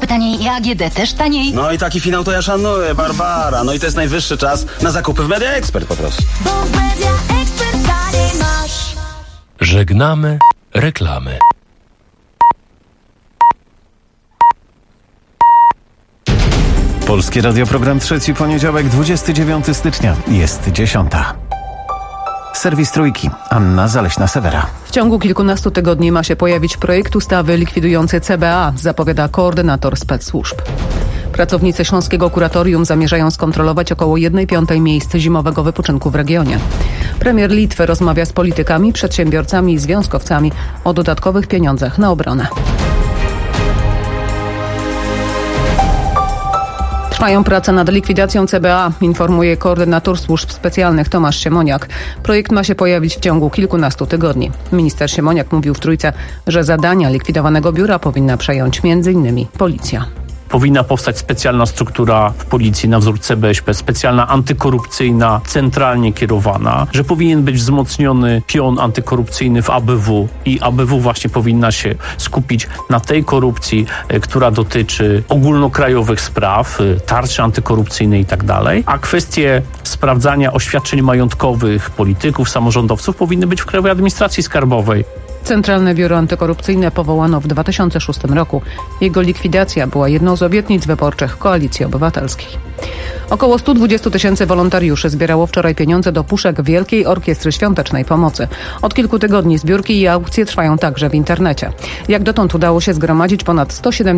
taniej i AGD też taniej. No i taki finał to ja szanuję, Barbara. No i to jest najwyższy czas na zakupy w Media Expert po prostu. Bo w Media Expert taniej masz. Żegnamy reklamy. Polskie Radio, program trzeci, poniedziałek, 29 stycznia. Jest 10. Serwis Trójki. Anna Zaleśna-Sewera. W ciągu kilkunastu tygodni ma się pojawić projekt ustawy likwidujący CBA, zapowiada koordynator specsłużb. Pracownicy Śląskiego Kuratorium zamierzają skontrolować około 1/5 miejsc zimowego wypoczynku w regionie. Premier Litwy rozmawia z politykami, przedsiębiorcami i związkowcami o dodatkowych pieniądzach na obronę. Trwają prace nad likwidacją CBA, informuje koordynator służb specjalnych Tomasz Siemoniak. Projekt ma się pojawić w ciągu kilkunastu tygodni. Minister Siemoniak mówił w Trójce, że zadania likwidowanego biura powinna przejąć m.in. policja. Powinna powstać specjalna struktura w policji na wzór CBŚP, specjalna antykorupcyjna, centralnie kierowana, że powinien być wzmocniony pion antykorupcyjny w ABW i ABW właśnie powinna się skupić na tej korupcji, która dotyczy ogólnokrajowych spraw, tarczy antykorupcyjnej i tak dalej, a kwestie sprawdzania oświadczeń majątkowych polityków, samorządowców powinny być w Krajowej Administracji Skarbowej. Centralne Biuro Antykorupcyjne powołano w 2006 roku. Jego likwidacja była jedną z obietnic wyborczych Koalicji Obywatelskiej. Około 120 000 wolontariuszy zbierało wczoraj pieniądze do puszek Wielkiej Orkiestry Świątecznej Pomocy. Od kilku tygodni zbiórki i aukcje trwają także w internecie. Jak dotąd udało się zgromadzić ponad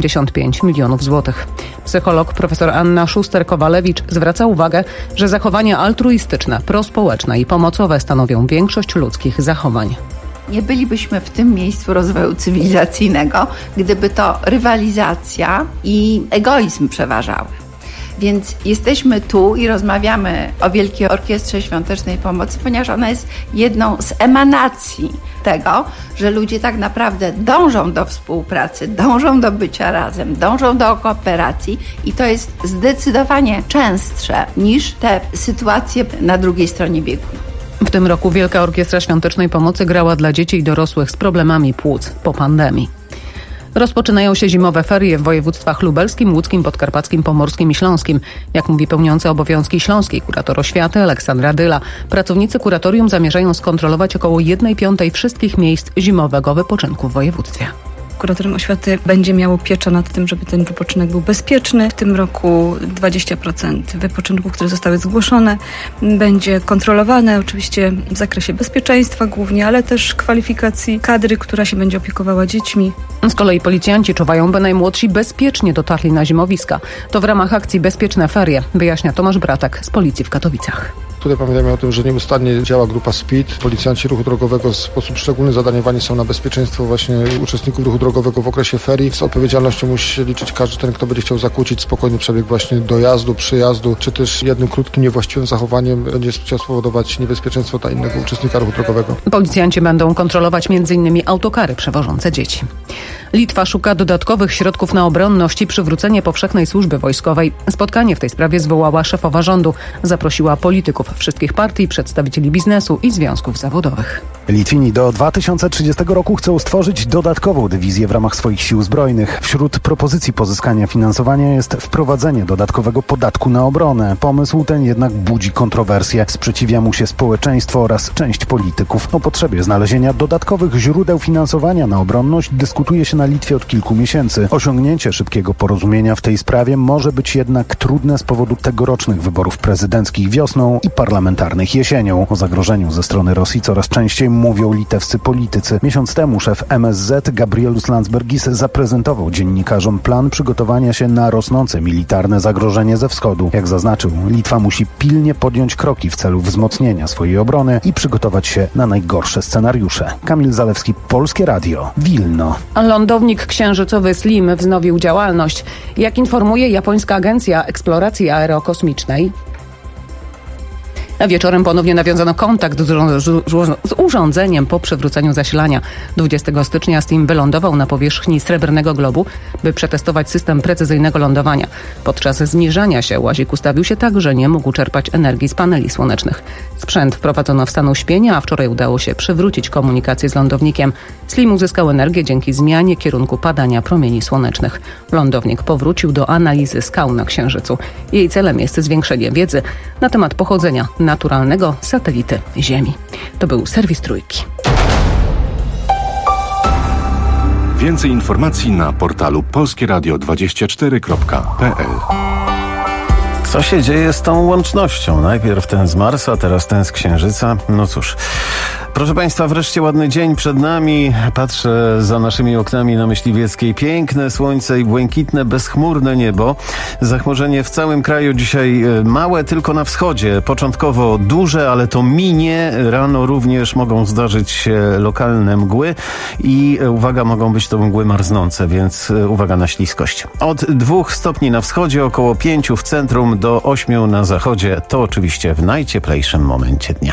175 milionów złotych. Psycholog profesor Anna Szuster-Kowalewicz zwraca uwagę, że zachowania altruistyczne, prospołeczne i pomocowe stanowią większość ludzkich zachowań. Nie bylibyśmy w tym miejscu rozwoju cywilizacyjnego, gdyby to rywalizacja i egoizm przeważały. Więc jesteśmy tu i rozmawiamy o Wielkiej Orkiestrze Świątecznej Pomocy, ponieważ ona jest jedną z emanacji tego, że ludzie tak naprawdę dążą do współpracy, dążą do bycia razem, dążą do kooperacji i to jest zdecydowanie częstsze niż te sytuacje na drugiej stronie bieguna. W tym roku Wielka Orkiestra Świątecznej Pomocy grała dla dzieci i dorosłych z problemami płuc po pandemii. Rozpoczynają się zimowe ferie w województwach lubelskim, łódzkim, podkarpackim, pomorskim i śląskim. Jak mówi pełniący obowiązki śląskiej kurator oświaty Aleksandra Dyla, pracownicy kuratorium zamierzają skontrolować około 1/5 wszystkich miejsc zimowego wypoczynku w województwie. Kuratorium oświaty będzie miało pieczę nad tym, żeby ten wypoczynek był bezpieczny. W tym roku 20% wypoczynków, które zostały zgłoszone, będzie kontrolowane oczywiście w zakresie bezpieczeństwa głównie, ale też kwalifikacji kadry, która się będzie opiekowała dziećmi. Z kolei policjanci czuwają, by najmłodsi bezpiecznie dotarli na zimowiska. To w ramach akcji Bezpieczne Ferie, wyjaśnia Tomasz Bratek z Policji w Katowicach. Tutaj pamiętajmy o tym, że nieustannie działa grupa SPID. Policjanci ruchu drogowego w sposób szczególny zadaniowani są na bezpieczeństwo właśnie uczestników ruchu drogowego w okresie ferii. Z odpowiedzialnością musi się liczyć każdy ten, kto będzie chciał zakłócić spokojny przebieg właśnie dojazdu, przyjazdu, czy też jednym krótkim, niewłaściwym zachowaniem będzie chciał spowodować niebezpieczeństwo dla innego uczestnika ruchu drogowego. Policjanci będą kontrolować m.in. autokary przewożące dzieci. Litwa szuka dodatkowych środków na obronność i przywrócenie powszechnej służby wojskowej. Spotkanie w tej sprawie zwołała szefowa rządu. Zaprosiła polityków wszystkich partii, przedstawicieli biznesu i związków zawodowych. Litwini do 2030 roku chcą stworzyć dodatkową dywizję w ramach swoich sił zbrojnych. Wśród propozycji pozyskania finansowania jest wprowadzenie dodatkowego podatku na obronę. Pomysł ten jednak budzi kontrowersje. Sprzeciwia mu się społeczeństwo oraz część polityków. O potrzebie znalezienia dodatkowych źródeł finansowania na obronność dyskutuje się na Litwie od kilku miesięcy. Osiągnięcie szybkiego porozumienia w tej sprawie może być jednak trudne z powodu tegorocznych wyborów prezydenckich wiosną i parlamentarnych jesienią. O zagrożeniu ze strony Rosji coraz częściej mówią litewscy politycy. Miesiąc temu szef MSZ Gabrielus Landsbergis zaprezentował dziennikarzom plan przygotowania się na rosnące militarne zagrożenie ze wschodu. Jak zaznaczył, Litwa musi pilnie podjąć kroki w celu wzmocnienia swojej obrony i przygotować się na najgorsze scenariusze. Kamil Zalewski, Polskie Radio, Wilno. Lądownik księżycowy Slim wznowił działalność. Jak informuje japońska agencja eksploracji aerokosmicznej, A wieczorem ponownie nawiązano kontakt z urządzeniem po przywróceniu zasilania. 20 stycznia Steam wylądował na powierzchni Srebrnego Globu, by przetestować system precyzyjnego lądowania. Podczas zniżania się łazik ustawił się tak, że nie mógł czerpać energii z paneli słonecznych. Sprzęt wprowadzono w stan uśpienia, a wczoraj udało się przywrócić komunikację z lądownikiem. Slim uzyskał energię dzięki zmianie kierunku padania promieni słonecznych. Lądownik powrócił do analizy skał na Księżycu. Jej celem jest zwiększenie wiedzy na temat pochodzenia naturalnego satelity Ziemi. To był serwis Trójki. Więcej informacji na portalu polskieradio24.pl. Co się dzieje z tą łącznością? Najpierw ten z Marsa, teraz ten z Księżyca. No cóż. Proszę Państwa, wreszcie ładny dzień przed nami. Patrzę za naszymi oknami na Myśliwieckiej. Piękne słońce i błękitne, bezchmurne niebo. Zachmurzenie w całym kraju dzisiaj małe, tylko na wschodzie. Początkowo duże, ale to minie. Rano również mogą zdarzyć się lokalne mgły i uwaga, mogą być to mgły marznące, więc uwaga na śliskość. Od 2 stopni na wschodzie, około 5 w centrum, do 8 na zachodzie. To oczywiście w najcieplejszym momencie dnia.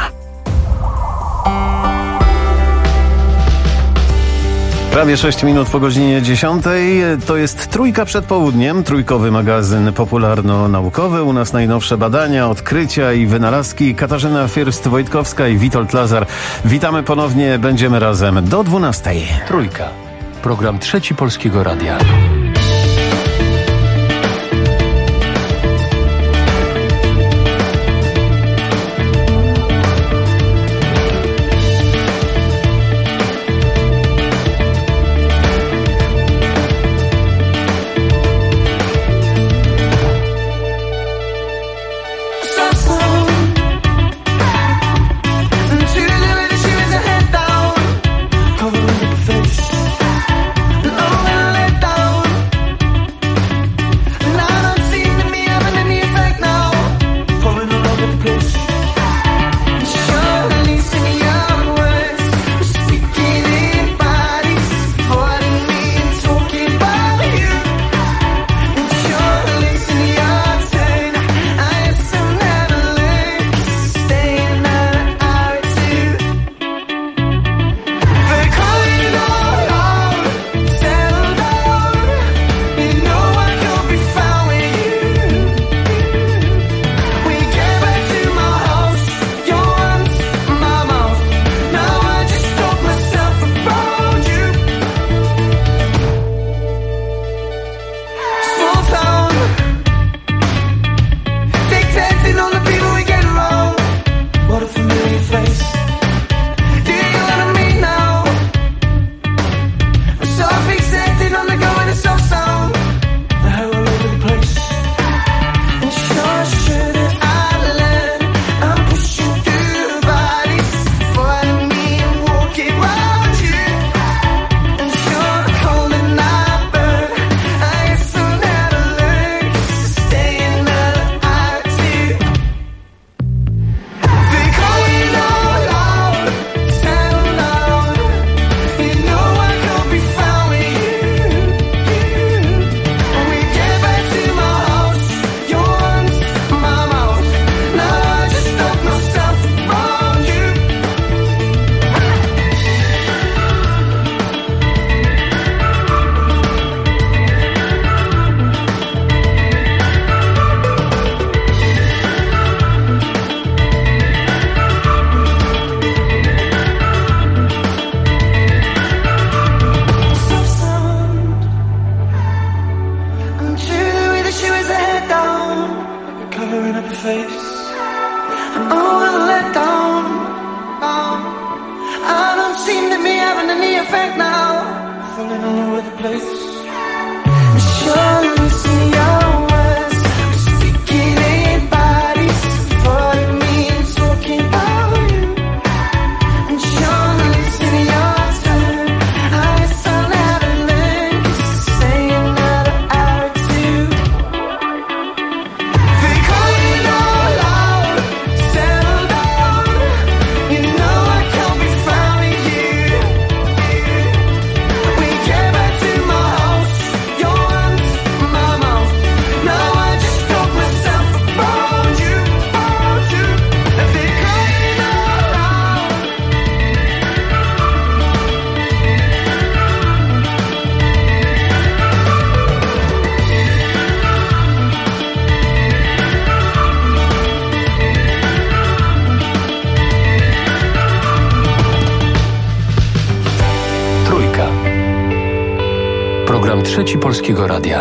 Prawie 6 minut po godzinie 10. To jest Trójka przed południem, trójkowy magazyn popularno-naukowy. U nas najnowsze badania, odkrycia i wynalazki. Katarzyna Fürst-Wojtkowska i Witold Lazar. Witamy ponownie, będziemy razem do 12. Trójka. Program Trzeci Polskiego Radia. Trzeci Polskiego Radia.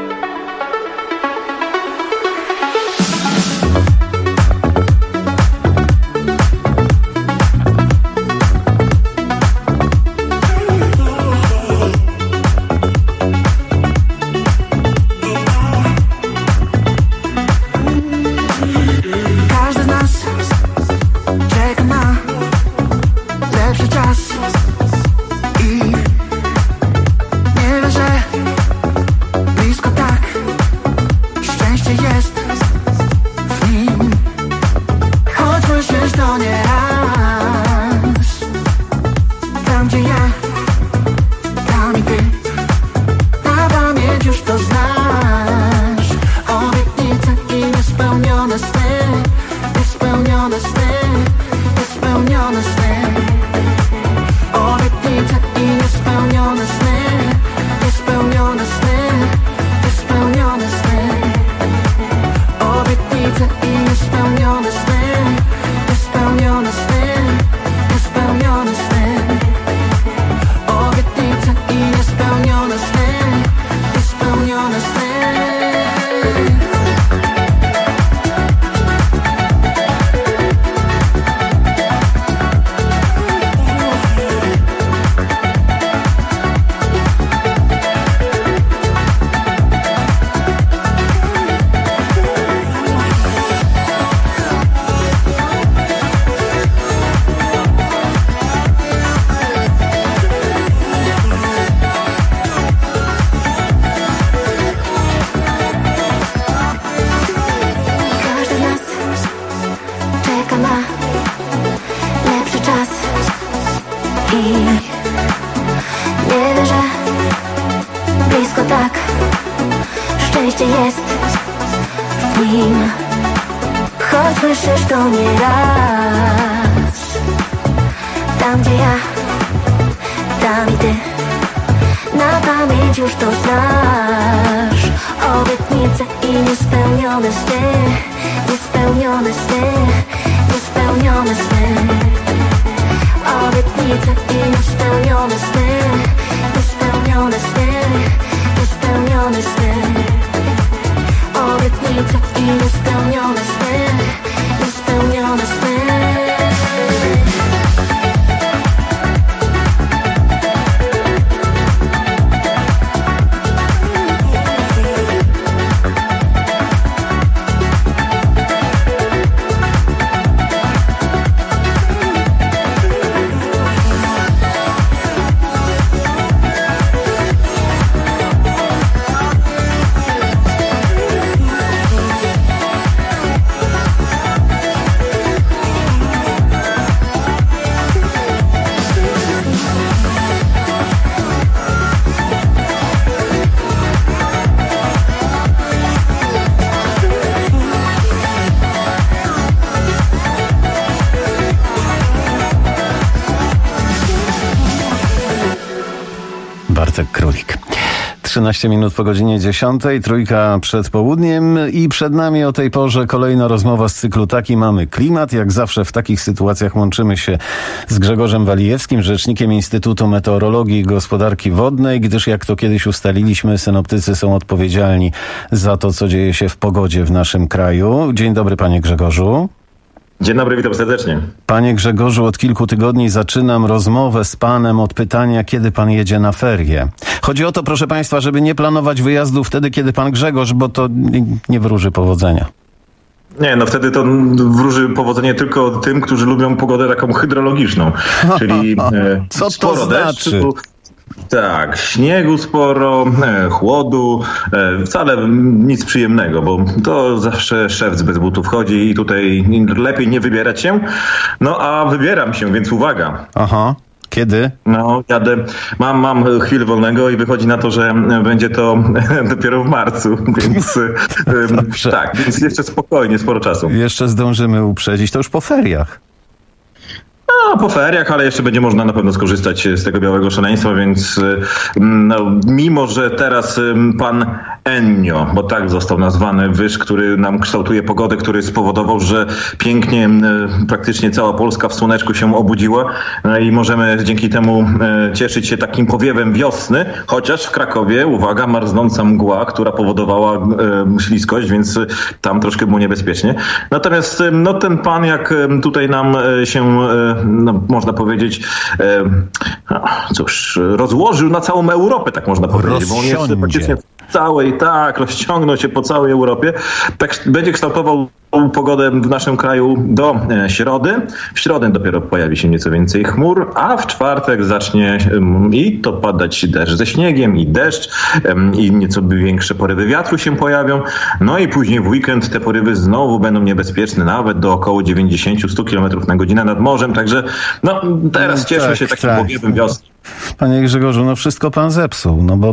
Bartek Królik. 13 minut po godzinie 10, trójka przed południem i przed nami o tej porze kolejna rozmowa z cyklu Taki mamy klimat. Jak zawsze w takich sytuacjach łączymy się z Grzegorzem Walijewskim, rzecznikiem Instytutu Meteorologii i Gospodarki Wodnej, gdyż jak to kiedyś ustaliliśmy, synoptycy są odpowiedzialni za to, co dzieje się w pogodzie w naszym kraju. Dzień dobry, panie Grzegorzu. Dzień dobry, witam serdecznie. Panie Grzegorzu, od kilku tygodni zaczynam rozmowę z panem od pytania, kiedy pan jedzie na ferie. Chodzi o to, proszę państwa, żeby nie planować wyjazdu wtedy, kiedy pan Grzegorz, bo to nie wróży powodzenia. Nie, no wtedy to wróży powodzenie tylko tym, którzy lubią pogodę taką hydrologiczną, czyli co sporo to znaczy? deszczu. Tak, śniegu sporo, chłodu, wcale nic przyjemnego, bo to zawsze szewc bez butów chodzi i tutaj lepiej nie wybierać się. No a wybieram się, więc uwaga. Aha. Kiedy? No, jadę, mam chwilę wolnego i wychodzi na to, że będzie to dopiero w marcu, więc tak, więc jeszcze spokojnie, sporo czasu. Jeszcze zdążymy uprzedzić, to już po feriach. No, po feriach, ale jeszcze będzie można na pewno skorzystać z tego białego szaleństwa, więc mimo, że teraz pan Ennio, bo tak został nazwany wyż, który nam kształtuje pogodę, który spowodował, że pięknie praktycznie cała Polska w słoneczku się obudziła i możemy dzięki temu cieszyć się takim powiewem wiosny, chociaż w Krakowie, uwaga, marznąca mgła, która powodowała śliskość, więc tam troszkę było niebezpiecznie. Natomiast ten pan, jak tutaj nam się, można powiedzieć, rozłożył na całą Europę, tak można powiedzieć, bo on jest praktycznie rozciągnął się po całej Europie. Tak będzie kształtował pogodę w naszym kraju do środy. W środę dopiero pojawi się nieco więcej chmur, a w czwartek zacznie i to padać deszcz ze śniegiem i deszcz i nieco większe porywy wiatru się pojawią. No i później w weekend te porywy znowu będą niebezpieczne, nawet do około 90-100 km na godzinę nad morzem. Także teraz cieszmy się takim powiewem wiosny. Panie Grzegorzu, wszystko pan zepsuł, bo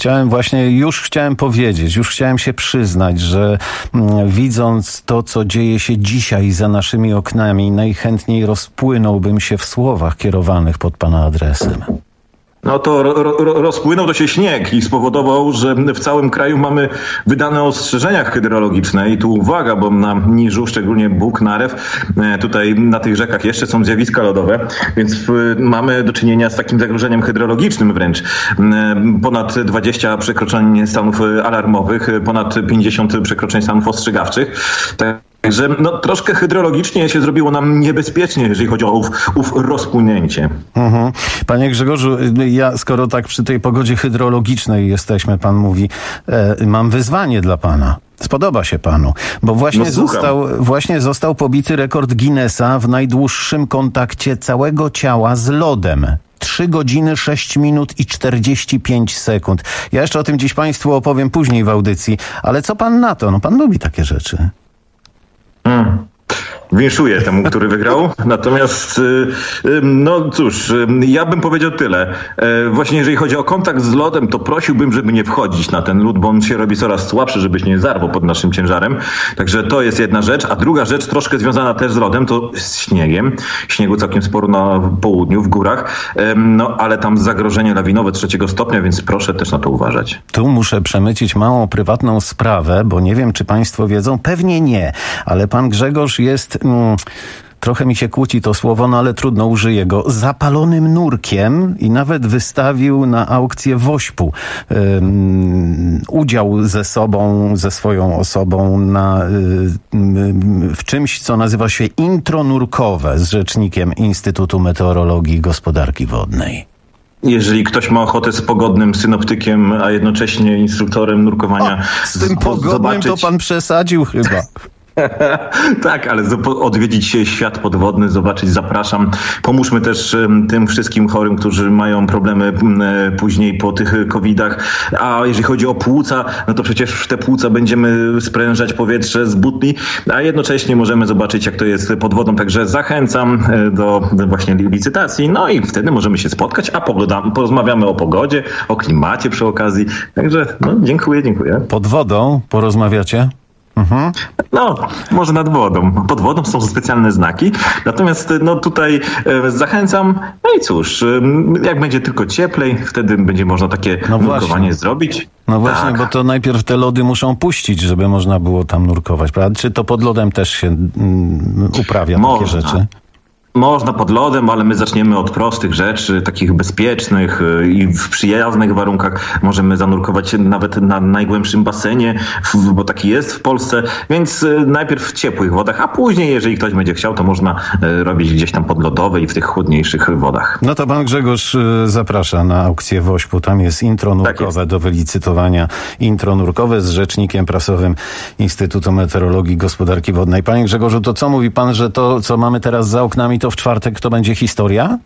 chciałem się przyznać, że widząc to, co dzieje się dzisiaj za naszymi oknami, najchętniej rozpłynąłbym się w słowach kierowanych pod pana adresem. No to rozpłynął to się śnieg i spowodował, że w całym kraju mamy wydane ostrzeżenia hydrologiczne i tu uwaga, bo na Niżu, szczególnie Bóg, Narew, tutaj na tych rzekach jeszcze są zjawiska lodowe, więc mamy do czynienia z takim zagrożeniem hydrologicznym wręcz. Ponad 20 przekroczeń stanów alarmowych, ponad 50 przekroczeń stanów ostrzegawczych. Także troszkę hydrologicznie się zrobiło nam niebezpiecznie, jeżeli chodzi o ów rozpłynięcie. Panie Grzegorzu, ja skoro tak przy tej pogodzie hydrologicznej jesteśmy, pan mówi, mam wyzwanie dla pana. Spodoba się panu, bo właśnie został pobity rekord Guinnessa w najdłuższym kontakcie całego ciała z lodem. 3 godziny, 6 minut i 45 sekund. Ja jeszcze o tym dziś państwu opowiem później w audycji, ale co pan na to? Pan lubi takie rzeczy. Winszuję temu, który wygrał. Natomiast, ja bym powiedział tyle. Właśnie jeżeli chodzi o kontakt z lodem, to prosiłbym, żeby nie wchodzić na ten lód, bo on się robi coraz słabszy, żebyś nie zarwał pod naszym ciężarem. Także to jest jedna rzecz. A druga rzecz, troszkę związana też z lodem, to z śniegiem. Śniegu całkiem sporo na południu, w górach. Ale tam zagrożenie lawinowe 3 stopnia, więc proszę też na to uważać. Tu muszę przemycić małą prywatną sprawę, bo nie wiem, czy państwo wiedzą, pewnie nie, ale pan Grzegorz jest... Trochę mi się kłóci to słowo, ale trudno, użyję go. Zapalonym nurkiem i nawet wystawił na aukcję Wośpu udział ze swoją osobą w czymś, co nazywa się intro nurkowe z rzecznikiem Instytutu Meteorologii i Gospodarki Wodnej. Jeżeli ktoś ma ochotę z pogodnym synoptykiem, a jednocześnie instruktorem nurkowania... z tym pogodnym to pan przesadził chyba. Tak, ale odwiedzić świat podwodny, zobaczyć, zapraszam. Pomóżmy też tym wszystkim chorym, którzy mają problemy później po tych COVID-ach. A jeżeli chodzi o płuca, to przecież w te płuca będziemy sprężać powietrze z butli, a jednocześnie możemy zobaczyć, jak to jest pod wodą. Także zachęcam do właśnie licytacji. No i wtedy możemy się spotkać, a porozmawiamy o pogodzie, o klimacie przy okazji. Także dziękuję. Pod wodą porozmawiacie? Może nad wodą. Pod wodą są specjalne znaki. Natomiast tutaj zachęcam. No i cóż, jak będzie tylko cieplej, wtedy będzie można takie nurkowanie zrobić. No właśnie, bo to najpierw te lody muszą puścić, żeby można było tam nurkować, prawda? Czy to pod lodem też się uprawia takie rzeczy? Można pod lodem, ale my zaczniemy od prostych rzeczy, takich bezpiecznych i w przyjaznych warunkach. Możemy zanurkować nawet na najgłębszym basenie, bo taki jest w Polsce, więc najpierw w ciepłych wodach, a później, jeżeli ktoś będzie chciał, to można robić gdzieś tam podlodowe i w tych chłodniejszych wodach. No to pan Grzegorz zaprasza na aukcję Wośpu. Tam jest intro nurkowe do wylicytowania. Intro nurkowe z rzecznikiem prasowym Instytutu Meteorologii i Gospodarki Wodnej. Panie Grzegorzu, to co mówi pan, że to, co mamy teraz za oknami, to w czwartek to będzie historia?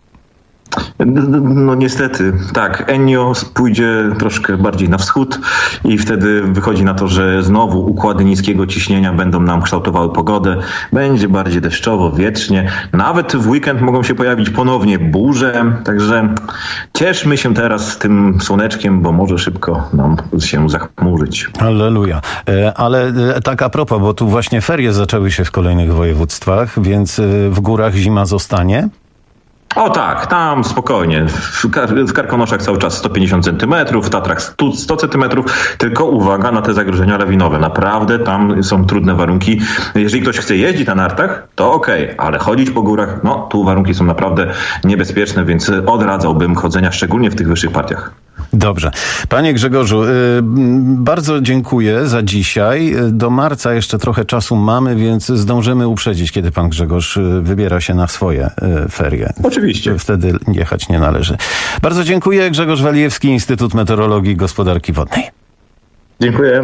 No niestety, tak. Ennio pójdzie troszkę bardziej na wschód i wtedy wychodzi na to, że znowu układy niskiego ciśnienia będą nam kształtowały pogodę. Będzie bardziej deszczowo, wietrznie. Nawet w weekend mogą się pojawić ponownie burze. Także cieszmy się teraz tym słoneczkiem, bo może szybko nam się zachmurzyć. Alleluja. Ale tak a propos, bo tu właśnie ferie zaczęły się w kolejnych województwach, więc w górach zima zostanie? O tak, tam spokojnie. W Karkonoszach cały czas 150 cm, w Tatrach 100 cm, tylko uwaga na te zagrożenia lawinowe. Naprawdę tam są trudne warunki. Jeżeli ktoś chce jeździć na nartach, to okej, ale chodzić po górach, no tu warunki są naprawdę niebezpieczne, więc odradzałbym chodzenia szczególnie w tych wyższych partiach. Dobrze. Panie Grzegorzu, bardzo dziękuję za dzisiaj. Do marca jeszcze trochę czasu mamy, więc zdążymy uprzedzić, kiedy pan Grzegorz wybiera się na swoje ferie. Oczywiście. Wtedy jechać nie należy. Bardzo dziękuję. Grzegorz Walijewski, Instytut Meteorologii i Gospodarki Wodnej. Dziękuję.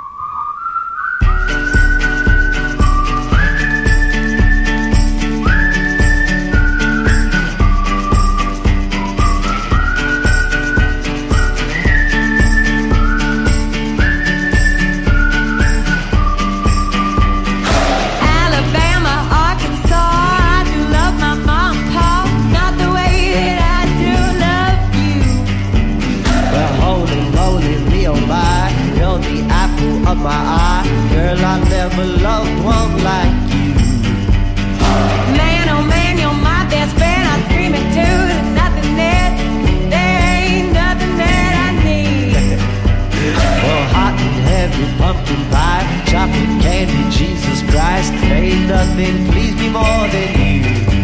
Nothing please me more than you.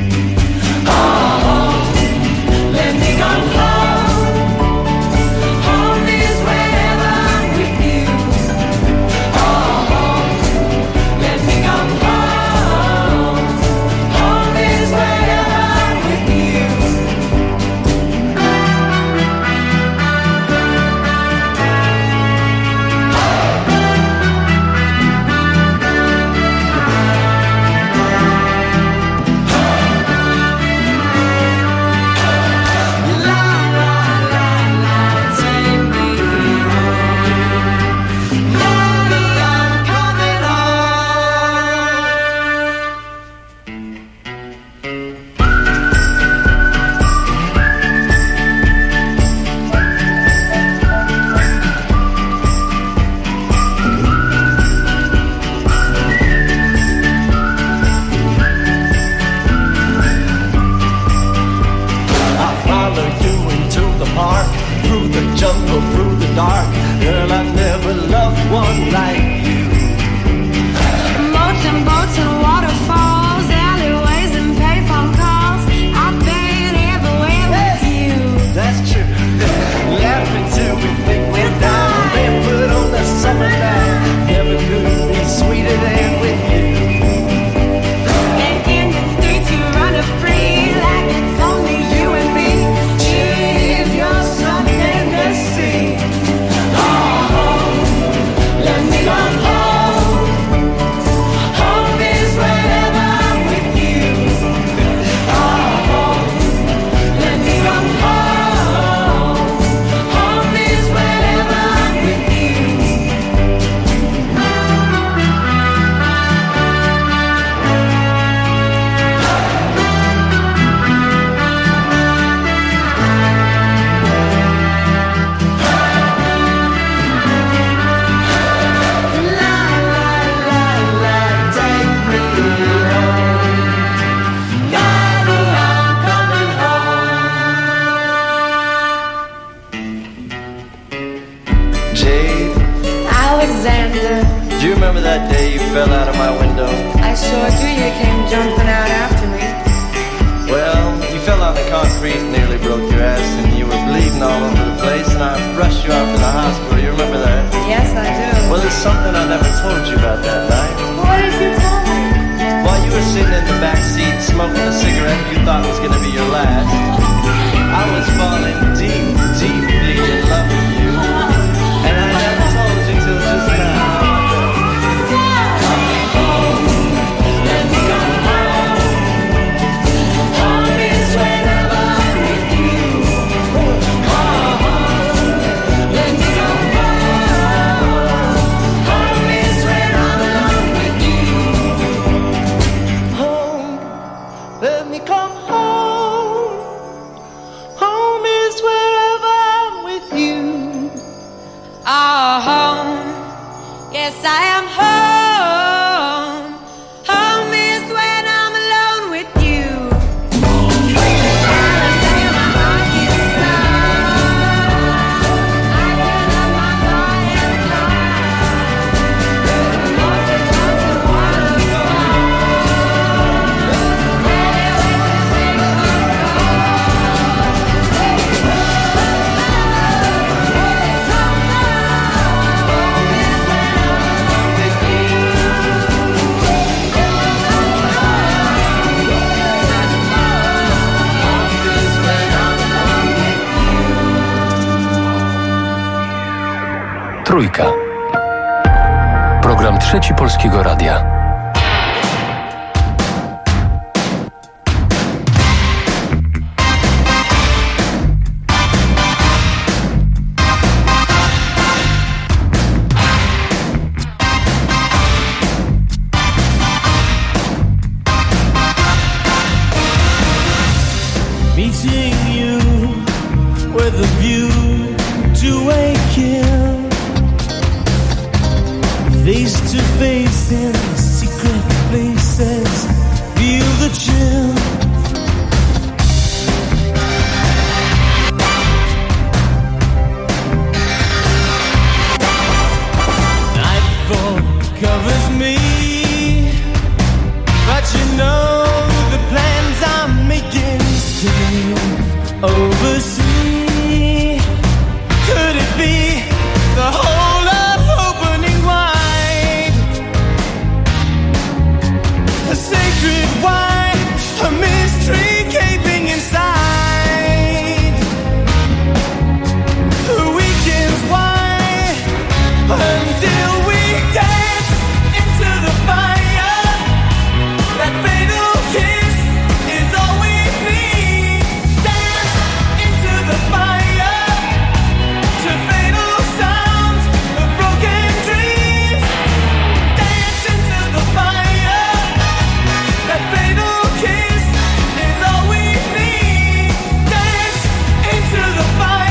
Oh, let me go home. Home is wherever I'm with you. Oh, let me go home. Home is wherever I'm with you. Trójka. Program Trzeci Polskiego Radia. Meeting you with a view to a kill, face to face in secret places, feel the chill. Nightfall covers me, but you know the plans I'm making still oversee. Could it be the whole of opening wide? A sacred wine, a mystery gaping inside. The weekend's wide until we dance into the fire. That fatal kiss is all we need. Dance into the fire to fatal sounds of broken dreams. Dance into the fire. That fatal kiss is all we need. Dance into the fire.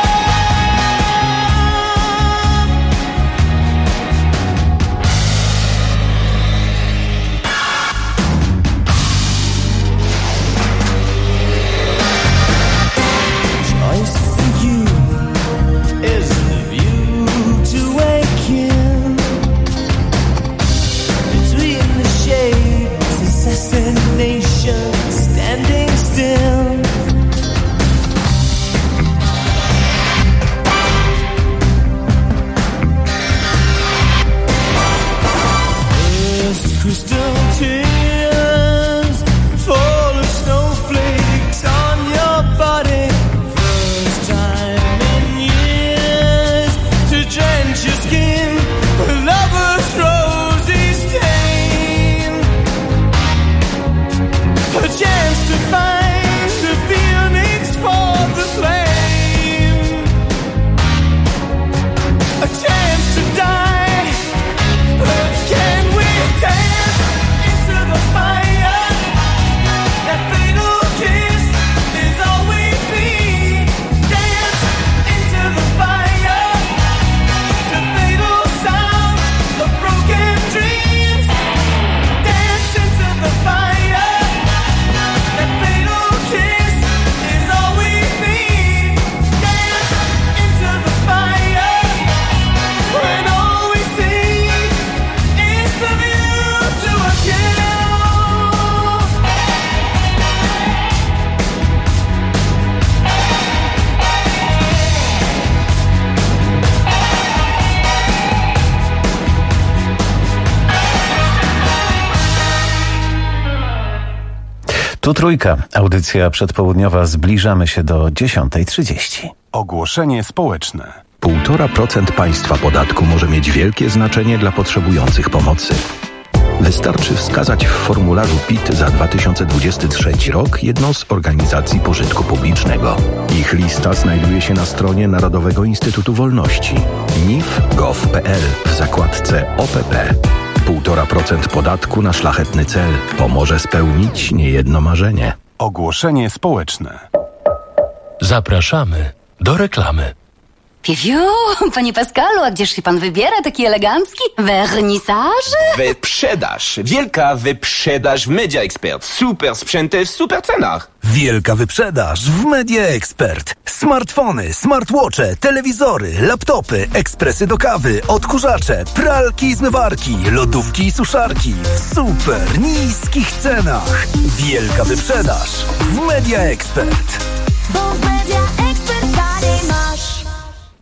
Choice for you is the view to a kill. Between the shades, assassination standing still. First crystal tears fall of snowflakes on your body. First time in years to drench your skin with lover's rosy stain. A chance to find the phoenix for the flame. A chance to die, but can we dance into the fire? That fatal kiss is all we need. Dance into the fire to fatal sounds of broken dreams. Dance into the fire. That fatal kiss is all we need. Dance into the fire when all we see is the view to a kill. Tu Trójka, audycja przedpołudniowa. Zbliżamy się do 10:30. Ogłoszenie społeczne. 1,5% państwa podatku może mieć wielkie znaczenie dla potrzebujących pomocy. Wystarczy wskazać w formularzu PIT za 2023 rok jedną z organizacji pożytku publicznego. Ich lista znajduje się na stronie Narodowego Instytutu Wolności nif.gov.pl w zakładce OPP. 1,5% podatku na szlachetny cel pomoże spełnić niejedno marzenie. Ogłoszenie społeczne. Zapraszamy do reklamy. Piwiu, panie Pascalu, a gdzież się pan wybiera taki elegancki? Wernisaż? Wyprzedaż. Wielka wyprzedaż w Media Expert. Super sprzęty w super cenach. Wielka wyprzedaż w Media Expert. Smartfony, smartwatche, telewizory, laptopy, ekspresy do kawy, odkurzacze, pralki i zmywarki, lodówki i suszarki w super niskich cenach. Wielka wyprzedaż w Media Expert. Bo w Media Expert taniej masz.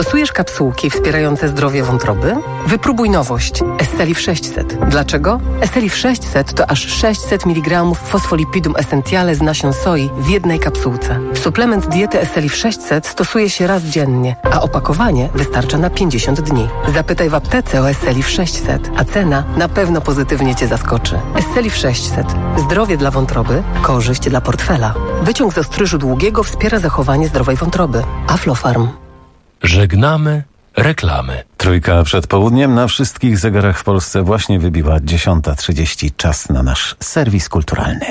Stosujesz kapsułki wspierające zdrowie wątroby? Wypróbuj nowość Estelif 600. Dlaczego? Estelif 600 to aż 600 mg fosfolipidum essentiale z nasion soi w jednej kapsułce. Suplement diety Estelif 600 stosuje się raz dziennie, a opakowanie wystarcza na 50 dni. Zapytaj w aptece o Estelif 600, a cena na pewno pozytywnie Cię zaskoczy. Estelif 600. Zdrowie dla wątroby, korzyść dla portfela. Wyciąg z ostryżu długiego wspiera zachowanie zdrowej wątroby. Aflofarm. Żegnamy reklamy. Trójka przed południem na wszystkich zegarach w Polsce właśnie wybiła 10:30. Czas na nasz serwis kulturalny.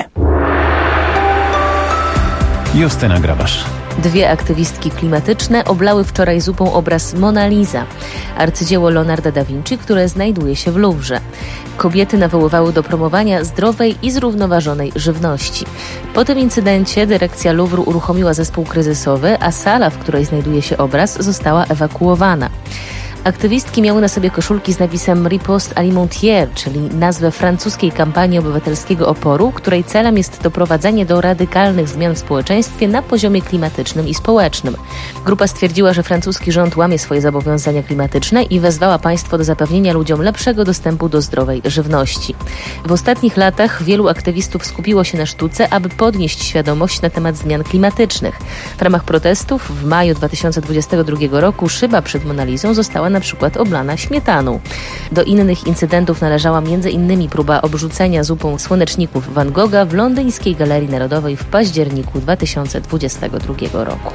Justyna Grabasz. Dwie aktywistki klimatyczne oblały wczoraj zupą obraz Mona Lisa, arcydzieło Leonarda da Vinci, które znajduje się w Luwrze. Kobiety nawoływały do promowania zdrowej i zrównoważonej żywności. Po tym incydencie dyrekcja Luwru uruchomiła zespół kryzysowy, a sala, w której znajduje się obraz, została ewakuowana. Aktywistki miały na sobie koszulki z napisem Riposte Alimentaire, czyli nazwę francuskiej kampanii obywatelskiego oporu, której celem jest doprowadzenie do radykalnych zmian w społeczeństwie na poziomie klimatycznym i społecznym. Grupa stwierdziła, że francuski rząd łamie swoje zobowiązania klimatyczne i wezwała państwo do zapewnienia ludziom lepszego dostępu do zdrowej żywności. W ostatnich latach wielu aktywistów skupiło się na sztuce, aby podnieść świadomość na temat zmian klimatycznych. W ramach protestów w maju 2022 roku szyba przed Monalizą została na przykład oblana śmietaną. Do innych incydentów należała m.in. próba obrzucenia zupą słoneczników Van Gogha w londyńskiej Galerii Narodowej w październiku 2022 roku.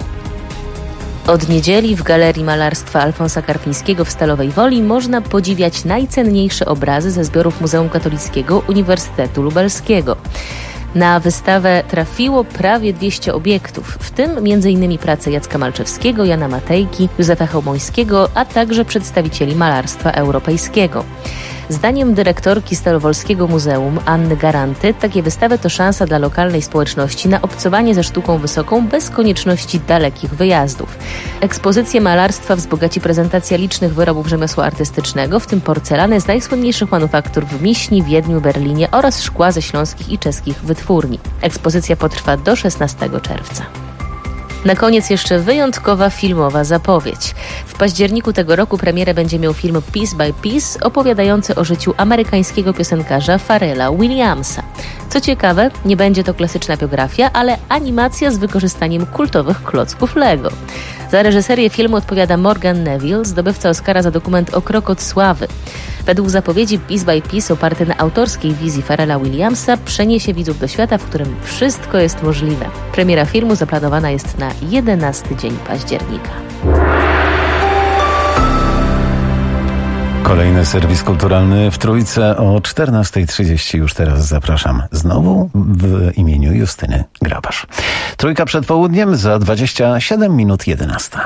Od niedzieli w Galerii Malarstwa Alfonsa Karpińskiego w Stalowej Woli można podziwiać najcenniejsze obrazy ze zbiorów Muzeum Katolickiego Uniwersytetu Lubelskiego. Na wystawę trafiło prawie 200 obiektów, w tym m.in. prace Jacka Malczewskiego, Jana Matejki, Józefa Chełmońskiego, a także przedstawicieli malarstwa europejskiego. Zdaniem dyrektorki Stalowolskiego Muzeum Anny Garanty, takie wystawy to szansa dla lokalnej społeczności na obcowanie ze sztuką wysoką bez konieczności dalekich wyjazdów. Ekspozycję malarstwa wzbogaci prezentacja licznych wyrobów rzemiosła artystycznego, w tym porcelany z najsłynniejszych manufaktur w Miśni, Wiedniu, Berlinie oraz szkła ze śląskich i czeskich wytwórni. Ekspozycja potrwa do 16 czerwca. Na koniec jeszcze wyjątkowa filmowa zapowiedź. W październiku tego roku premierę będzie miał film Piece by Piece, opowiadający o życiu amerykańskiego piosenkarza Pharrella Williamsa. Co ciekawe, nie będzie to klasyczna biografia, ale animacja z wykorzystaniem kultowych klocków Lego. Za reżyserię filmu odpowiada Morgan Neville, zdobywca Oscara za dokument O krok od sławy. Według zapowiedzi Piece by Piece, oparty na autorskiej wizji Pharrella Williamsa, przeniesie widzów do świata, w którym wszystko jest możliwe. Premiera filmu zaplanowana jest na 11 dzień października. Kolejny serwis kulturalny w Trójce o 14:30. Już teraz zapraszam znowu w imieniu Justyny Grabasz. Trójka przed południem za 27 minut 11.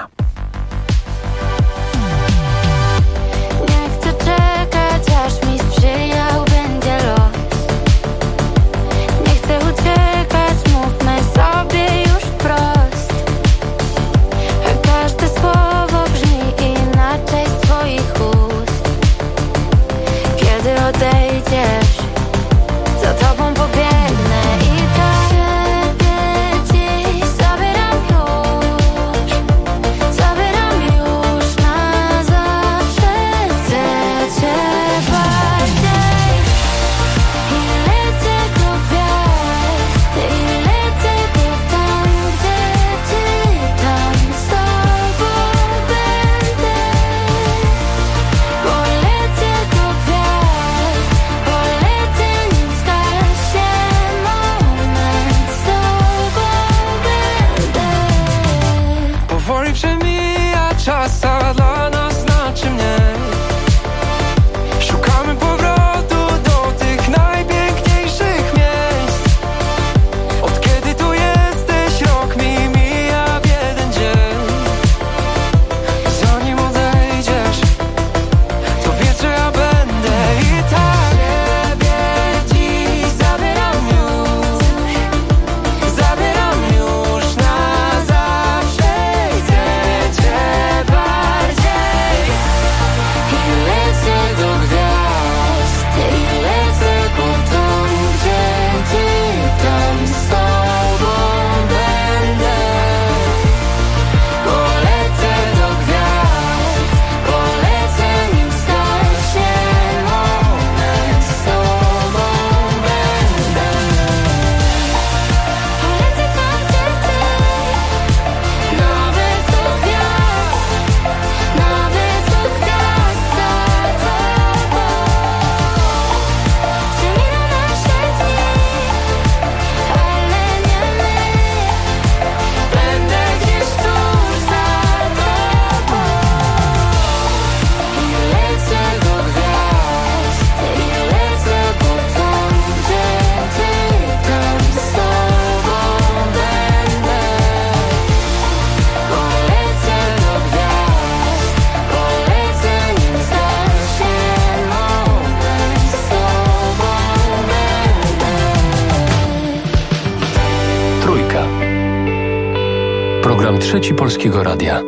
Program Trzeci Polskiego Radia.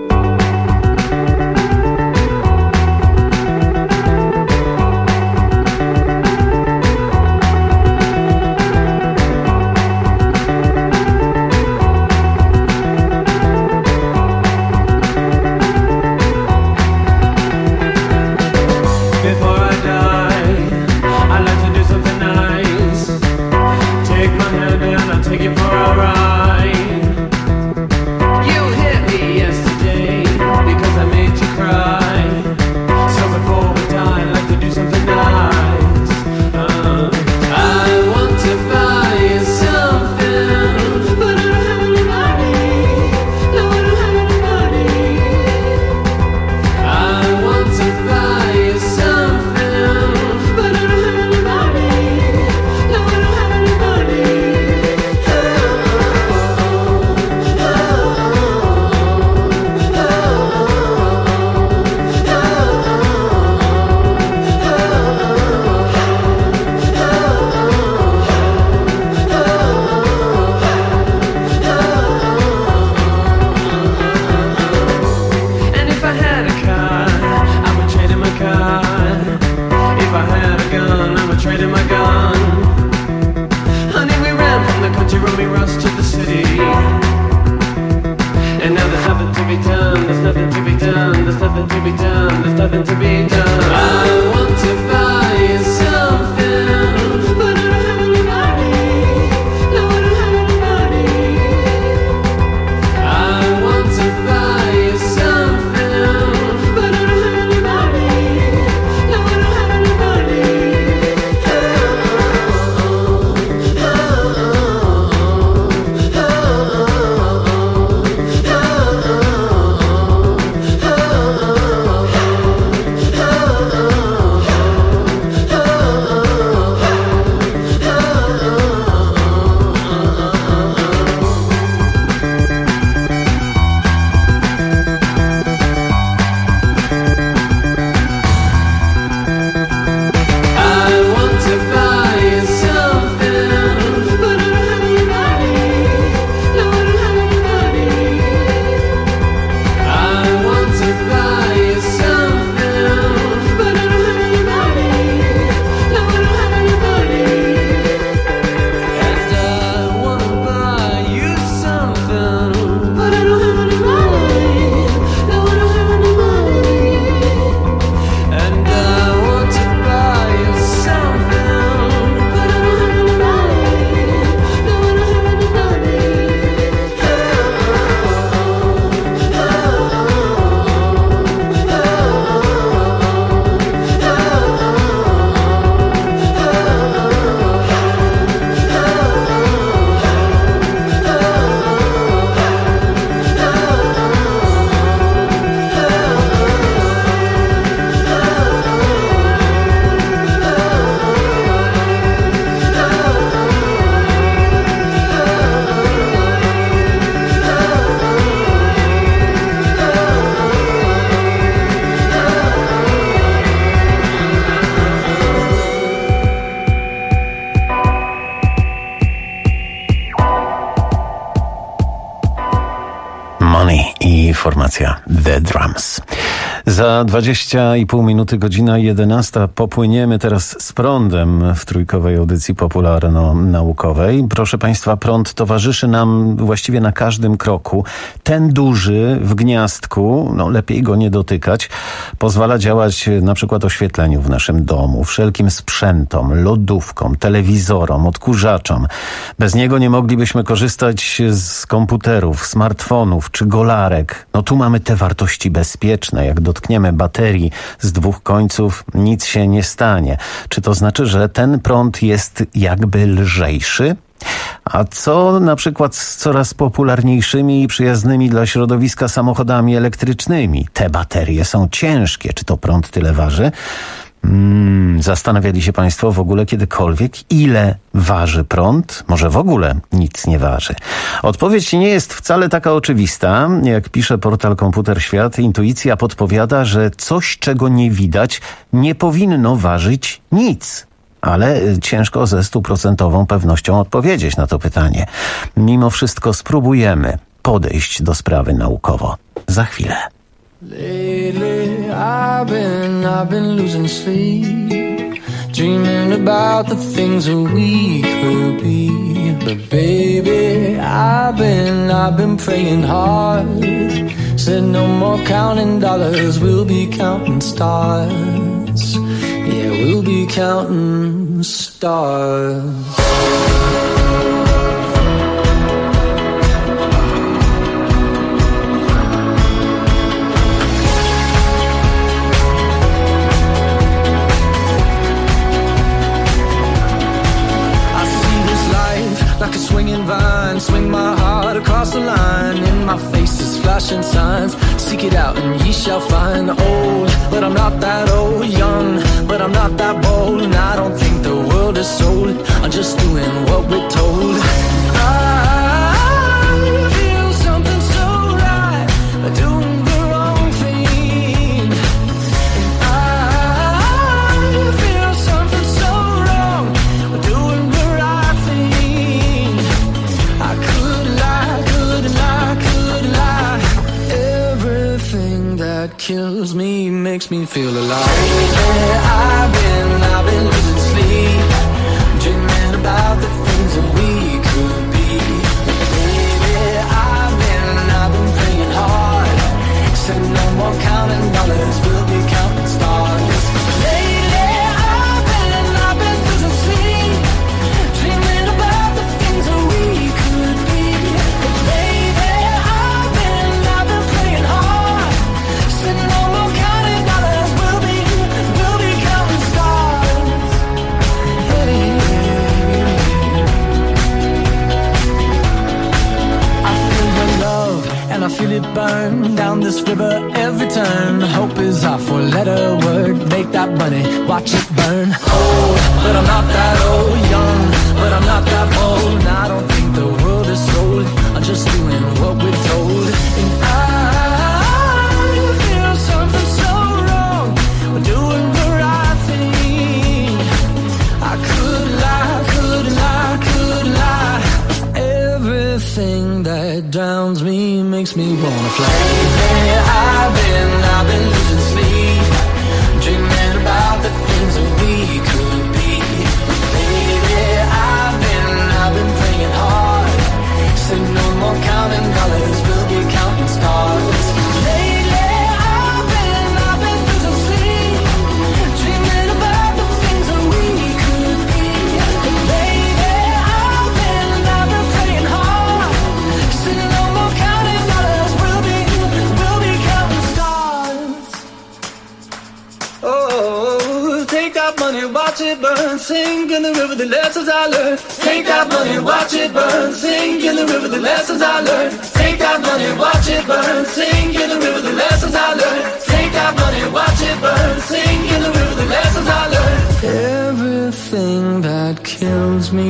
Formacja The Drums. Za 20,5 minuty, godzina 11. Popłyniemy teraz z prądem w trójkowej audycji popularno-naukowej. Proszę Państwa, prąd towarzyszy nam właściwie na każdym kroku. Ten duży w gniazdku, lepiej go nie dotykać, pozwala działać na przykład oświetleniu w naszym domu, wszelkim sprzętom, lodówkom, telewizorom, odkurzaczom. Bez niego nie moglibyśmy korzystać z komputerów, smartfonów czy golarek. Tu mamy te wartości bezpieczne. Jak dotkniemy baterii z dwóch końców, nic się nie stanie. Czy to znaczy, że ten prąd jest jakby lżejszy? A co na przykład z coraz popularniejszymi i przyjaznymi dla środowiska samochodami elektrycznymi? Te baterie są ciężkie. Czy to prąd tyle waży? Zastanawiali się Państwo w ogóle kiedykolwiek, ile waży prąd? Może w ogóle nic nie waży? Odpowiedź nie jest wcale taka oczywista. Jak pisze portal Komputer Świat, intuicja podpowiada, że coś, czego nie widać, nie powinno ważyć nic. Ale ciężko ze 100% pewnością odpowiedzieć na to pytanie. Mimo wszystko spróbujemy. podejść do sprawy naukowo. Za chwilę. Lately I've been losing sleep, dreaming about the things that we could be. But baby, I've been praying hard. Said no more counting dollars, we'll be counting stars. Yeah, we'll be counting stars. Like a swinging vine, swing my heart across the line. In my face is flashing signs. Seek it out and ye shall find. Old, but I'm not that old. Young, but I'm not that bold. And I don't think the world is sold. I'm just doing what we're told. I feel something so right, doing the wrong thing. And I feel something so wrong, doing the right thing. I could lie. Everything that kills me makes me feel alive. Yeah, I've been losing sleep, dreaming about the things that we could be. Baby, I've been praying hard. Said no more counting dollars, we'll be counting stars. Lately, I've been losing sleep, dreaming about the things that we could be. Baby, I've been praying hard. Said no more counting dollars, we'll be counting stars. Hey. I feel the love and I feel it burn down this river every turn. Hope is our four-letter word. Make that money, watch it burn. Old, but I'm not that old. Young, but I'm not that bold. And I don't think the world is sold. I'm just doing what we're told. And I feel something so wrong. We're doing the right thing. I could lie. Everything that drowns me makes me wanna fly. Yeah, I've been losing sleep, dreaming about the things that we could be. Baby, I've been praying hard. Said no more counting dollars, we'll be counting stars. Lately, I've been losing sleep, dreaming about the things that we could be. Baby, I've been praying hard. Said no more counting dollars, we'll be counting stars. Oh, take that money, watch it burn, sink in the river the lessons I learned. Take that money, watch it burn, sink in the river the lessons I learned. Take that money, watch it burn, sink in the river the lessons I learned. Take that money, watch it burn, sink in the river the lessons I learned. Everything that kills me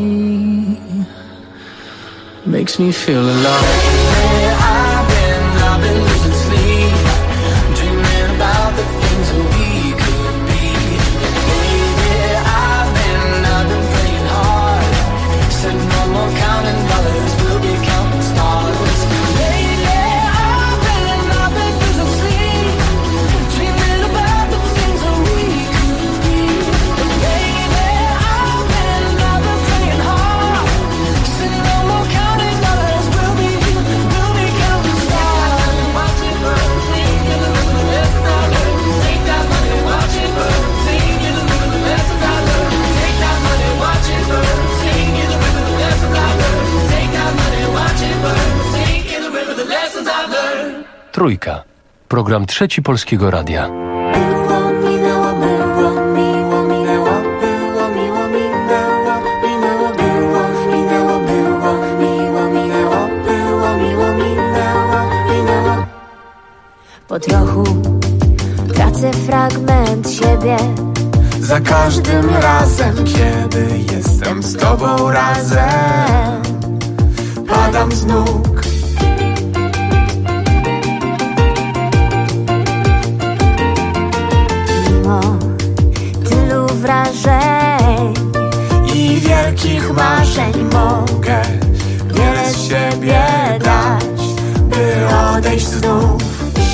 makes me feel alive. Yeah, I've been losing sleep, dreaming about the things that we could be. Baby, I've been praying hard. Said no more counting dollars, we'll be counting stars. Lately, I've been losing sleep, dreaming about the things that we could be. Baby, I've been praying hard. Said no more counting dollars, we'll be counting stars. Watch it burn, sing in the river the lessons I learned. Take that money, watch it burn, sing in the river the lessons I learned. Take that money, watch it burn, sing in the river the lessons I learned. Take that money, watch it burn, sing in the river the lessons I learned. Trójka. Program Trzeci Polskiego Radia. Po trochu tracę fragment siebie. Za każdym razem, kiedy jestem z tobą razem, padam z nóg. Mimo tylu wrażeń i wielkich marzeń mogę wiele siebie dać, by odejść znów.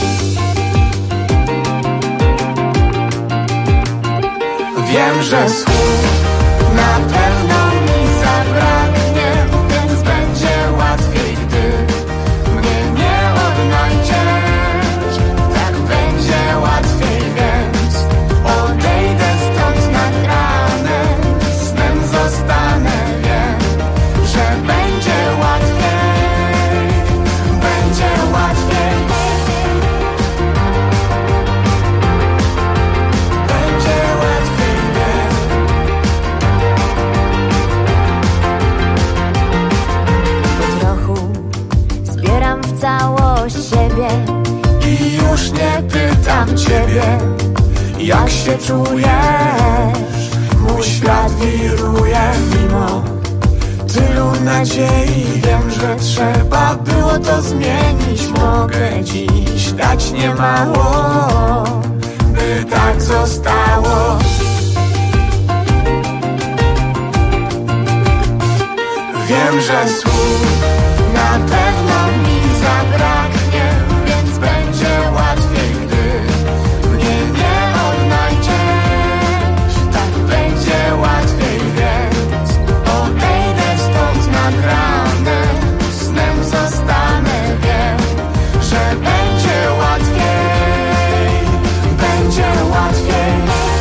Wiem, że słów na pewno mi zabraknie, więc będzie łatwiej, gdy mnie nie odnajdziesz. Tak będzie łatwiej, więc odejdę stąd nad ranem, snem zostanę, wiem, że będzie łatwiej, będzie łatwiej. Będzie łatwiej. Zbieram w całość siebie i już nie pytam ciebie, jak się czujesz. Mój świat wiruje mimo tylu nadziei. Wiem, że trzeba było to zmienić. Mogę dziś dać niemało, by tak zostało. Wiem, że słów na pewno mi zabraknie, więc będzie łatwiej, gdy mnie nie odnajdziesz. Tak będzie łatwiej, więc odejdę stąd nad ranem, snem zostanę, wiem, że będzie łatwiej, będzie łatwiej.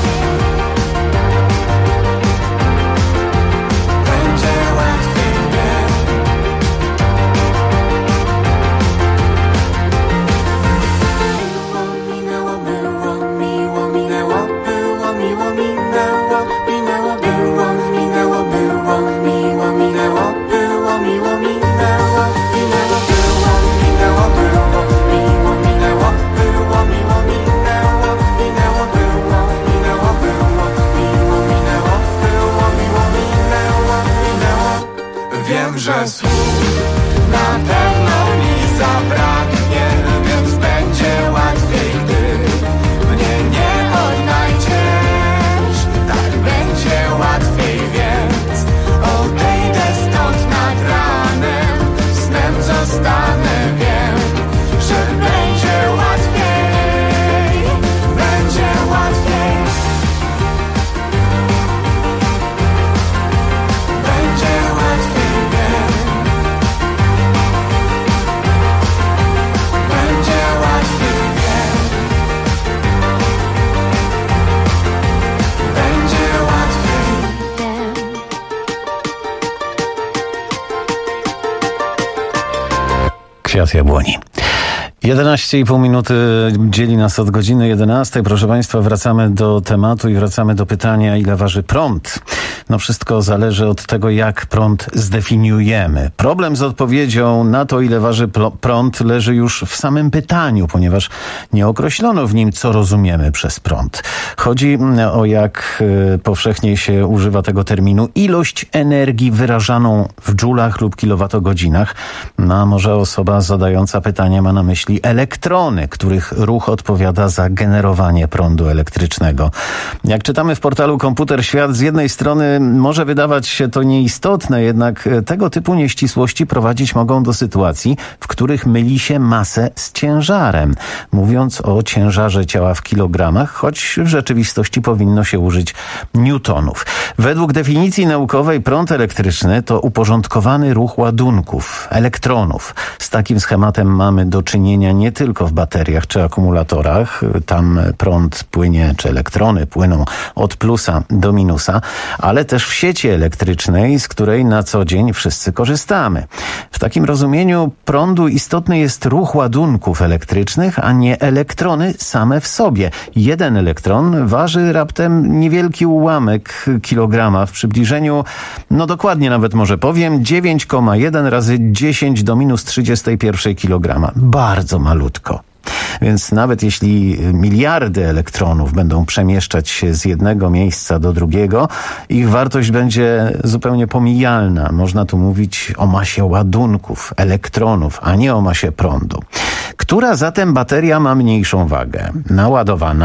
Będzie łatwiej, wiem. Minęło, było miło, minęło, było miło, minęło, minęło, było, minęło, było miło, minęło, było miło, minęło, minęło, było, minęło, było miło, minęło, było miło, minęło, minęło, było, minęło, było miło, minęło, było miło, minęło, minęło. Wiem, że słów na pewno mi zabraknie, więc będzie łatwiej, gdy mnie nie odnajdziesz. Tak będzie łatwiej, więc odejdę stąd nad ranem, snem zostanę, wiem, że będzie łatwiej, będzie łatwiej. Będzie łatwiej, wiem. Będzie łatwiej, wiem. Będzie łatwiej, wiem. Kwiat jabłoni. 11,5 minuty dzieli nas od godziny 11. Proszę Państwa, wracamy do tematu i wracamy do pytania, ile waży prąd. No wszystko zależy od tego, jak prąd zdefiniujemy. Problem z odpowiedzią na to, ile waży prąd, leży już w samym pytaniu, ponieważ nie określono w nim, co rozumiemy przez prąd. Chodzi o, jak powszechnie się używa tego terminu, ilość energii wyrażaną w dżulach lub kilowatogodzinach. No a może osoba zadająca pytanie ma na myśli elektrony, których ruch odpowiada za generowanie prądu elektrycznego. Jak czytamy w portalu Komputer Świat, z jednej strony może wydawać się to nieistotne, jednak tego typu nieścisłości prowadzić mogą do sytuacji, w których myli się masę z ciężarem, mówiąc o ciężarze ciała w kilogramach, choć w rzeczywistości powinno się użyć newtonów. Według definicji naukowej prąd elektryczny to uporządkowany ruch ładunków, elektronów. Z takim schematem mamy do czynienia nie tylko w bateriach czy akumulatorach. Tam prąd płynie, czy elektrony płyną od plusa do minusa, ale też w sieci elektrycznej, z której na co dzień wszyscy korzystamy. W takim rozumieniu prądu istotny jest ruch ładunków elektrycznych, a nie elektrony same w sobie. Jeden elektron waży raptem niewielki ułamek kilograma w przybliżeniu, no dokładnie nawet może powiem, 9,1 razy 10 do minus 31 kilograma. Bardzo malutko. Więc nawet jeśli miliardy elektronów będą przemieszczać się z jednego miejsca do drugiego, ich wartość będzie zupełnie pomijalna. Można tu mówić o masie ładunków, elektronów, a nie o masie prądu. Która zatem bateria ma mniejszą wagę? Naładowana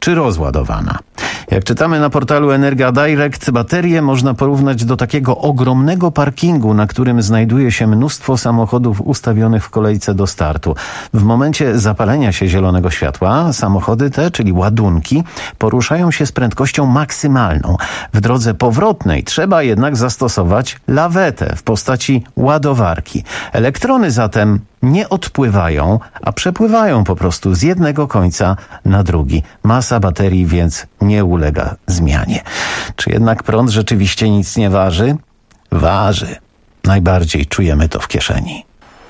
czy rozładowana. Jak czytamy na portalu Energa Direct, baterię można porównać do takiego ogromnego parkingu, na którym znajduje się mnóstwo samochodów ustawionych w kolejce do startu. W momencie zapalenia się zielonego światła samochody te, czyli ładunki, poruszają się z prędkością maksymalną. W drodze powrotnej trzeba jednak zastosować lawetę w postaci ładowarki. Elektrony zatem nie odpływają, a przepływają po prostu z jednego końca na drugi. Masa baterii więc nie ulega zmianie. Czy jednak prąd rzeczywiście nic nie waży? Waży. Najbardziej czujemy to w kieszeni.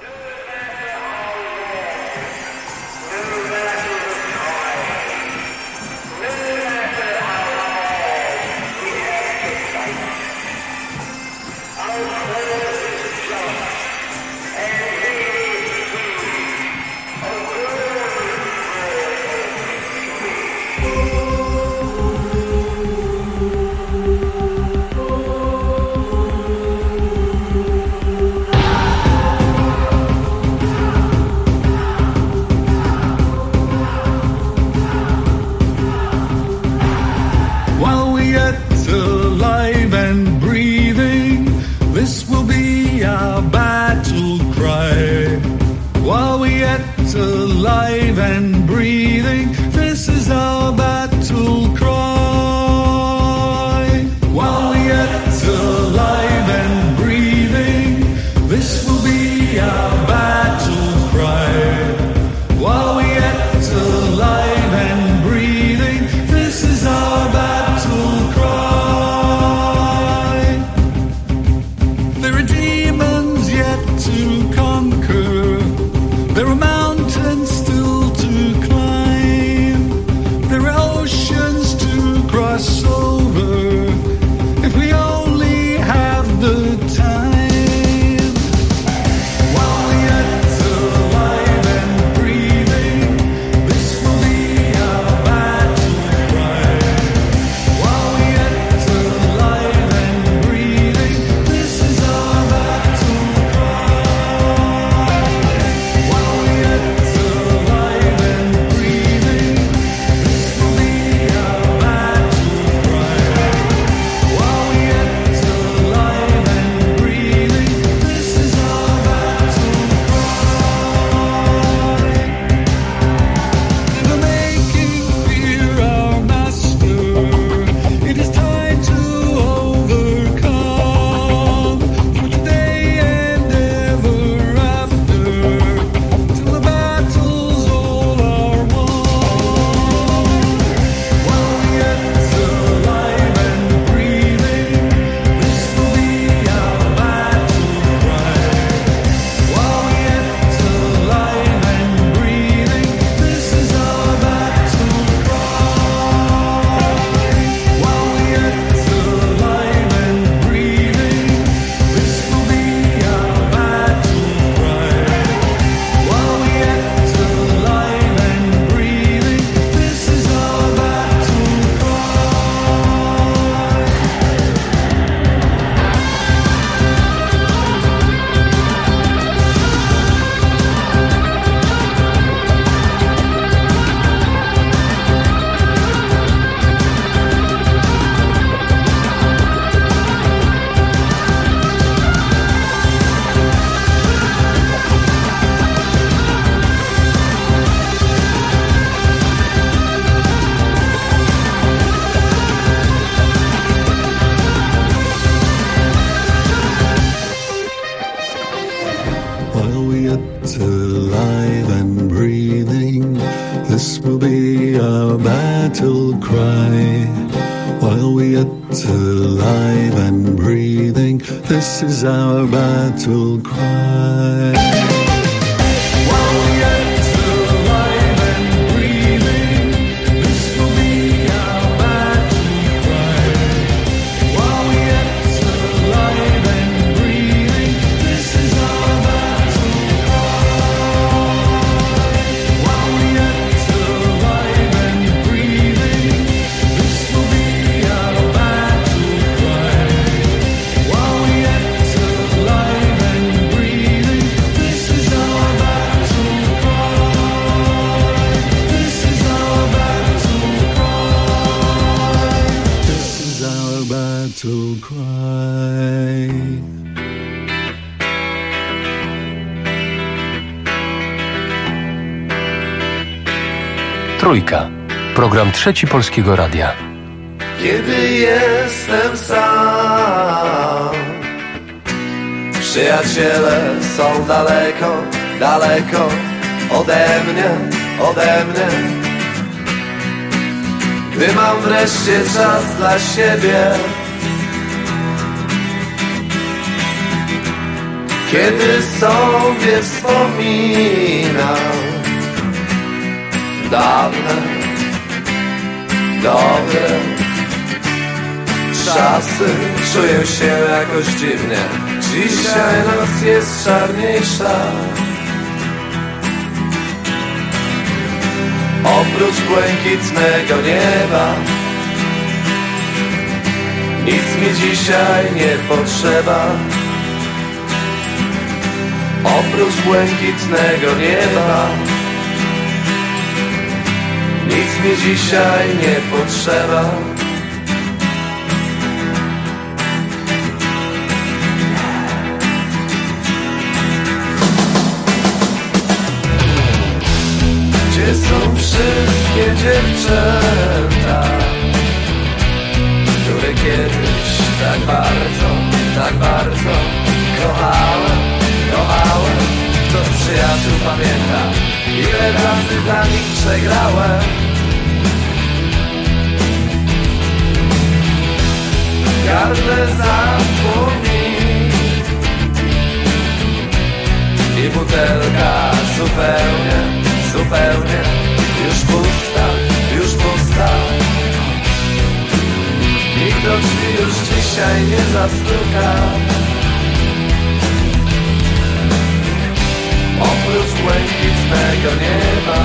While we yet alive and breathing, this will be our battle cry. While we yet alive and breathing, this is our battle cry. While we yet alive and breathing, this will be our battle cry. While we yet alive and breathing, this is our battle cry. There are demons yet to conquer. There are mountains still to climb. There are oceans to cross over. If we only have the time. While we yet alive and breathing, this will be our battle cry. While we yet alive and breathing, this is our battle cry. While we yet alive and breathing, this will be our battle cry. While we yet alive and breathing, this is our battle cry. Never making fear our master. It is time to overcome for today and ever after, till the battles all are won. While we yet alive and breathing, this will be our battle cry. While we yet alive and breathing, this is our battle cry. While we yet alive and breathing, this will be our battle cry. While we yet alive and breathing, this is our battle While we yet alive and breathing, this will be our battle cry. While we yet alive and breathing, this is our battle cry. While we yet alive and breathing, this will be our battle cry. While we yet alive and breathing, this is our battle cry. While we yet alive and breathing, this will be our battle cry. While we yet alive and breathing, this is our battle cry. Trójka. Program Trzeci Polskiego Radia. Kiedy jestem sam, przyjaciele są daleko, daleko ode mnie. Gdy mam wreszcie czas dla siebie, kiedy sobie wspominam dawne, dobre czasy, czuję się jakoś dziwnie. Dzisiaj noc jest czarniejsza. Oprócz błękitnego nieba nic mi dzisiaj nie potrzeba. Oprócz błękitnego nieba nic mi dzisiaj nie potrzeba. Gdzie są wszystkie dziewczęta, które kiedyś tak bardzo kochałem? Kto z przyjaciół pamięta, ile razy dla nich przegrałem? Gardle zasłoni i butelka zupełnie już pusta. Nikt do drzwi już dzisiaj nie zastuka. Oprócz błękitnego nieba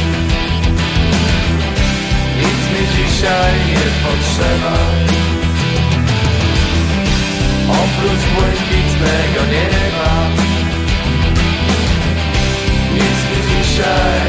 nic mi dzisiaj nie potrzeba. Oprócz błękitnego nieba nic mi dzisiaj.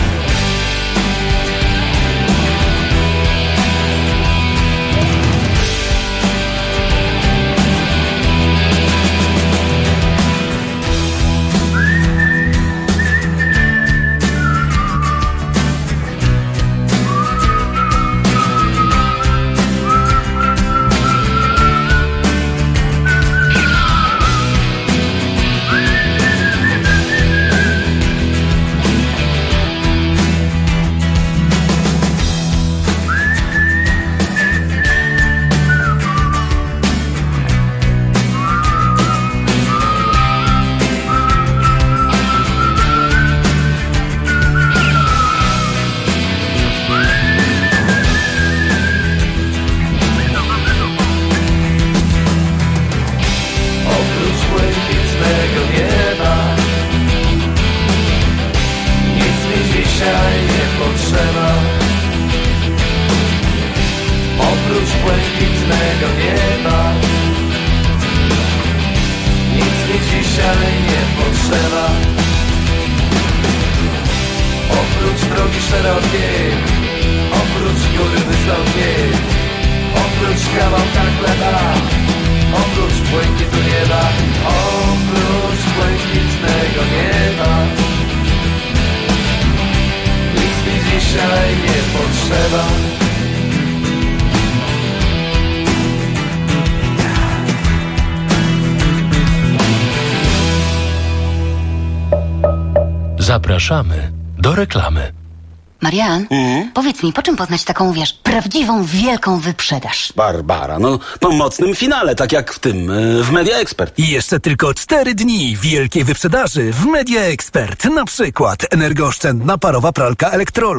Zapraszamy do reklamy. Marian, powiedz mi, po czym poznać taką, prawdziwą, wielką wyprzedaż? Barbara, po mocnym finale, tak jak w tym, w Media Expert. I jeszcze tylko 4 dni wielkiej wyprzedaży w Media Expert. Na przykład energooszczędna parowa pralka Electrolux